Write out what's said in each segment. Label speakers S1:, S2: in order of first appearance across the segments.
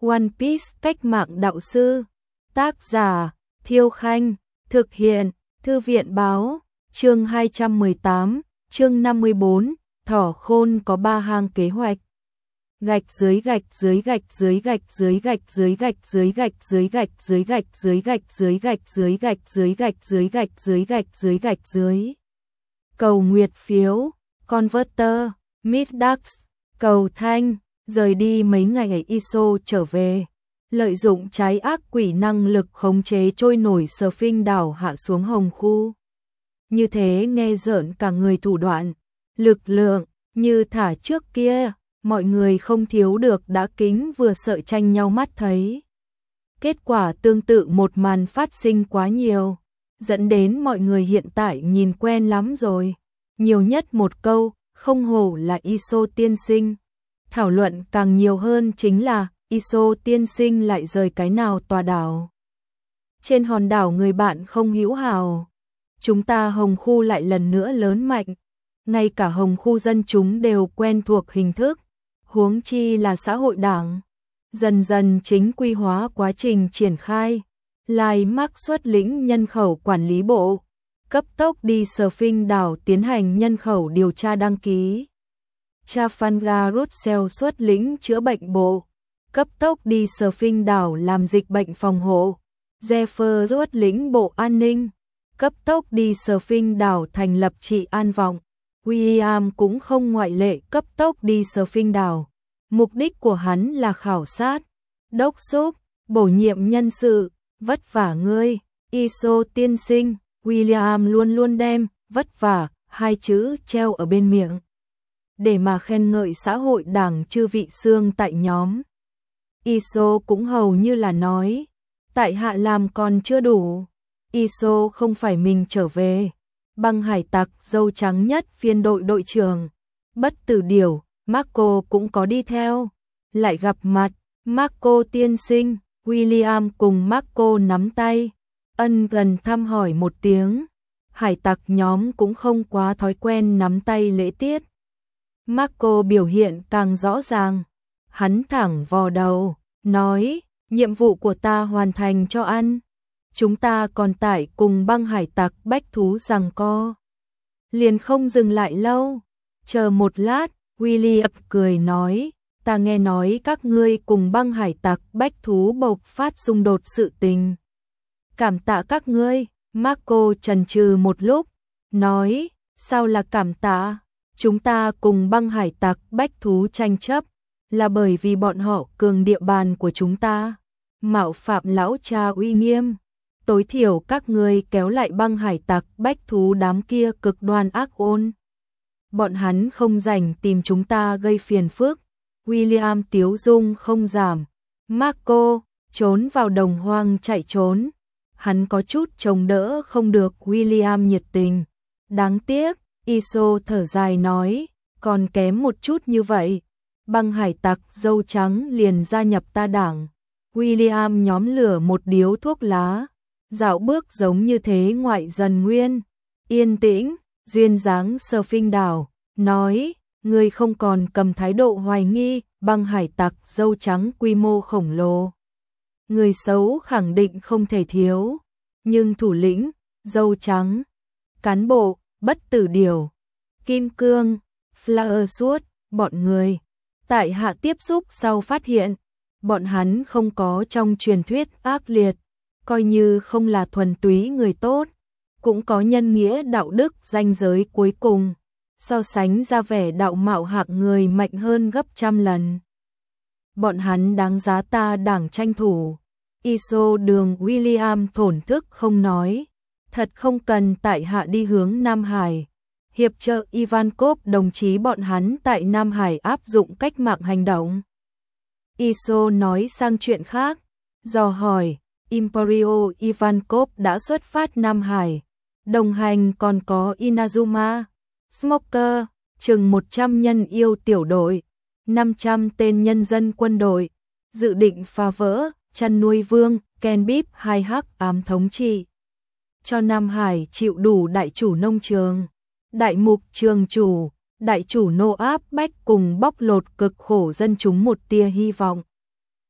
S1: One Piece cách mạng đạo sư. Tác giả Thiêu Khanh. Thực hiện Thư viện Báo. Chương 218, chương 54, Thỏ Khôn có 3 hang kế hoạch. Gạch dưới gạch dưới gạch dưới gạch dưới gạch dưới gạch dưới gạch dưới gạch dưới gạch dưới gạch dưới gạch dưới gạch dưới gạch dưới gạch dưới gạch dưới gạch dưới. Cầu nguyệt phiếu, Converter, Middax, cầu thanh, rời đi mấy ngày ISO trở về. Lợi dụng trái ác quỷ năng lực khống chế trôi nổi surfing đảo hạ xuống hồng khu. Như thế nghe rợn cả người thủ đoạn, lực lượng, như thả trước kia, mọi người không thiếu được đã kính vừa sợ tranh nhau mắt thấy. Kết quả tương tự một màn phát sinh quá nhiều, dẫn đến mọi người hiện tại nhìn quen lắm rồi. Nhiều nhất một câu, không hổ là ISO tiên sinh. Thảo luận càng nhiều hơn chính là ISO tiên sinh lại rời cái nào tòa đảo. Trên hòn đảo người bạn không hữu hảo. Chúng ta hồng khu lại lần nữa lớn mạnh. Ngay cả hồng khu dân chúng đều quen thuộc hình thức. Huống chi là xã hội đảng. Dần dần chính quy hóa quá trình triển khai. Lai Mark xuất lĩnh nhân khẩu quản lý bộ. Cấp tốc đi surfing đảo tiến hành nhân khẩu điều tra đăng ký. Trafalgar Russell xuất lĩnh chữa bệnh bộ. Cấp tốc đi surfing đảo làm dịch bệnh phòng hộ. Jeffer xuất lĩnh bộ an ninh. Cấp tốc đi surfing đảo thành lập trị an vọng. William cũng không ngoại lệ, cấp tốc đi surfing đảo. Mục đích của hắn là khảo sát, đốc thúc, bổ nhiệm nhân sự. Vất vả ngươi, ISO tiên sinh. William luôn luôn đem vất vả 2 chữ treo ở bên miệng để mà khen ngợi xã hội đảng chư vị xương tại nhóm. ISO cũng hầu như là nói, tại hạ làm còn chưa đủ. ISO không phải mình trở về. Băng hải tặc dâu trắng nhất phiên đội đội trưởng bất tử điểu Marco cũng có đi theo. Lại gặp mặt Marco tiên sinh. William cùng Marco nắm tay, ân cần thăm hỏi một tiếng. Hải tặc nhóm cũng không quá thói quen nắm tay lễ tiết. Marco biểu hiện càng rõ ràng. Hắn thẳng vò đầu, nói, nhiệm vụ của ta hoàn thành cho ăn. Chúng ta còn tại cùng băng hải tặc bách thú giằng co. Liền không dừng lại lâu. Chờ một lát, William cười nói, ta nghe nói các ngươi cùng băng hải tặc bách thú bộc phát xung đột sự tình. Cảm tạ các ngươi. Marco chần chừ một lúc, nói, sao là cảm tạ? Chúng ta cùng băng hải tặc bách thú tranh chấp, là bởi vì bọn họ cường địa bàn của chúng ta, mạo phạm lão cha uy nghiêm. Tối thiểu các ngươi kéo lại băng hải tặc bách thú đám kia cực đoan ác ôn. Bọn hắn không rảnh tìm chúng ta gây phiền phức. William tiếu dung không giảm. Marco trốn vào đồng hoang chạy trốn. Hắn có chút chống đỡ không được William nhiệt tình. Đáng tiếc, ISO thở dài nói, còn kém một chút như vậy. Băng hải tặc dâu trắng liền gia nhập ta đảng. William nhóm lửa một điếu thuốc lá. Dạo bước giống như thế ngoại dần nguyên. Yên tĩnh, duyên dáng surfing đảo. Nói, người không còn cầm thái độ hoài nghi. Băng hải tặc dâu trắng quy mô khổng lồ. Người xấu khẳng định không thể thiếu. Nhưng thủ lĩnh, dâu trắng, cán bộ, bất tử điểu, kim cương, flower suốt, bọn người. Tại hạ tiếp xúc sau phát hiện, bọn hắn không có trong truyền thuyết ác liệt, coi như không là thuần túy người tốt, cũng có nhân nghĩa đạo đức ranh giới cuối cùng, so sánh ra vẻ đạo mạo hạng người mạnh hơn gấp trăm lần. Bọn hắn đáng giá ta đảng tranh thủ. ISO đường William thổn thức không nói, thật không cần tại hạ đi hướng Nam Hải. Hiệp trợ Ivankov đồng chí bọn hắn tại Nam Hải áp dụng cách mạng hành động. ISO nói sang chuyện khác, dò hỏi, Imperio Ivankov đã xuất phát Nam Hải, đồng hành còn có Inazuma, Smoker, chừng 100 nhân yêu tiểu đội, 500 tên nhân dân quân đội, dự định phá vỡ, chăn nuôi vương, Ken Bip hai hắc ám thống trị. Cho Nam Hải chịu đủ đại chủ nông trường, đại mục trường chủ, đại chủ nô áp bách cùng bóc lột cực khổ dân chúng một tia hy vọng.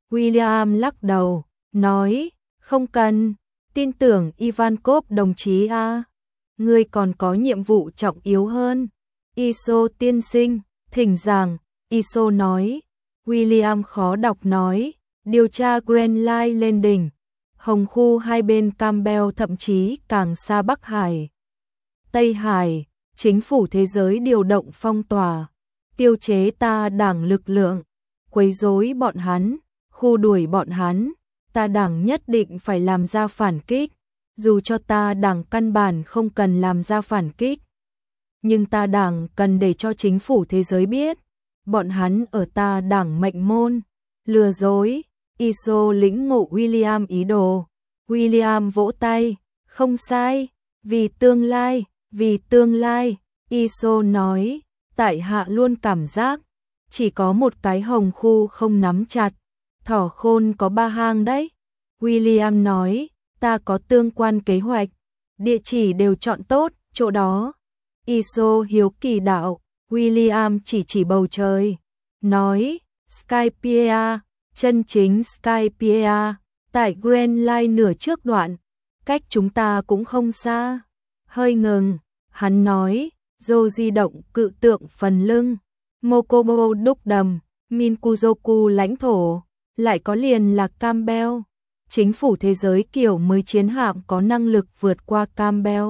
S1: William lắc đầu, nói, không cần, tin tưởng Ivankov đồng chí a. Ngươi còn có nhiệm vụ trọng yếu hơn. Iso tiên sinh, thỉnh giảng, Iso nói. William khó đọc nói, điều tra Grand Line lên đỉnh. Hồng khu hai bên Campbell thậm chí càng xa Bắc Hải. Tây Hải, chính phủ thế giới điều động phong tỏa, tiêu chế ta đảng lực lượng, quấy rối bọn hắn, khu đuổi bọn hắn, ta đảng nhất định phải làm ra phản kích, dù cho ta đảng căn bản không cần làm ra phản kích. Nhưng ta đảng cần để cho chính phủ thế giới biết, bọn hắn ở ta đảng mệnh môn, lừa dối. Iso lĩnh ngộ William ý đồ. William vỗ tay, không sai, vì tương lai, vì tương lai. Iso nói, tại hạ luôn cảm giác, chỉ có một cái hồng khu không nắm chặt, thỏ khôn có 3 hang đấy. William nói, ta có tương quan kế hoạch, địa chỉ đều chọn tốt, chỗ đó. Iso hiếu kỳ đạo, William chỉ bầu trời, nói, Skypiea, chân chính Skypiea, tại Grand Line nửa trước đoạn, cách chúng ta cũng không xa. Hơi ngừng, hắn nói, Dô di động cự tượng phần lưng, Mokobo đúc đầm, Minkuzoku lãnh thổ, lại có liền là Campbell. Chính phủ thế giới kiểu mới chiến hạm có năng lực vượt qua Campbell.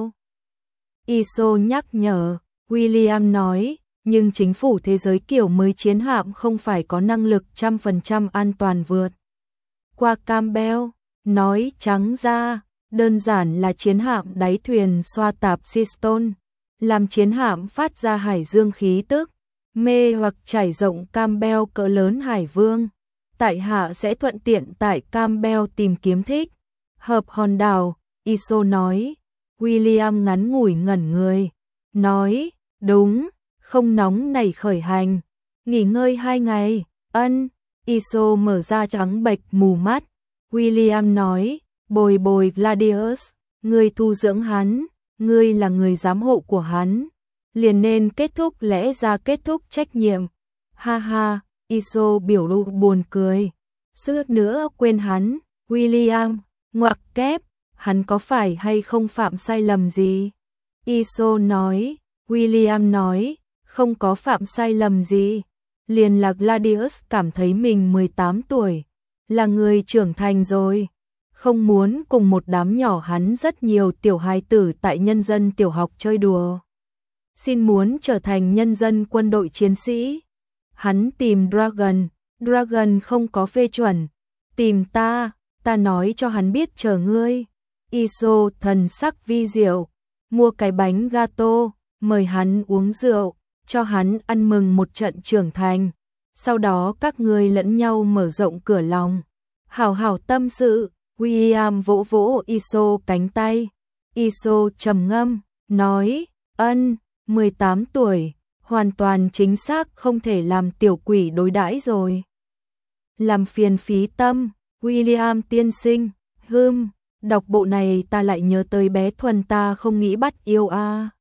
S1: Iso nhắc nhở, William nói, nhưng chính phủ thế giới kiểu mới chiến hạm không phải có năng lực 100% an toàn vượt qua Campbell. Nói trắng ra, đơn giản là chiến hạm đáy thuyền xoa tạp Siston, làm chiến hạm phát ra hải dương khí tức, mê hoặc trải rộng Campbell cỡ lớn hải vương. Tại hạ sẽ thuận tiện tại Campbell tìm kiếm thích hợp hòn đảo. Iso nói. William ngắn ngủi ngẩn người, nói, đúng, không nóng nảy khởi hành, nghỉ ngơi 2 ngày, ân. Iso mở ra trắng bệch mù mắt. William nói, bồi Gladius, ngươi thu dưỡng hắn, ngươi là người giám hộ của hắn, liền nên kết thúc lẽ ra kết thúc trách nhiệm. Ha ha, Iso biểu lộ buồn cười, suýt nữa quên hắn. William, ngoặc kép, hắn có phải hay không phạm sai lầm gì? Iso nói. William nói, không có phạm sai lầm gì, liền là Gladius cảm thấy mình 18 tuổi, là người trưởng thành rồi, không muốn cùng một đám nhỏ hắn rất nhiều tiểu hài tử tại nhân dân tiểu học chơi đùa. Xin muốn trở thành nhân dân quân đội chiến sĩ. Hắn tìm Dragon không có phê chuẩn, tìm ta nói cho hắn biết chờ ngươi. Iso thần sắc vi diệu, mua cái bánh gato, mời hắn uống rượu, cho hắn ăn mừng một trận trưởng thành. Sau đó các ngươi lẫn nhau mở rộng cửa lòng, hảo hảo tâm sự. William vỗ vỗ Iso cánh tay. Iso trầm ngâm, nói, 18 tuổi, hoàn toàn chính xác không thể làm tiểu quỷ đối đãi rồi. Làm phiền phí tâm, William tiên sinh, đọc bộ này ta lại nhớ tới bé Thuần ta không nghĩ bắt yêu a.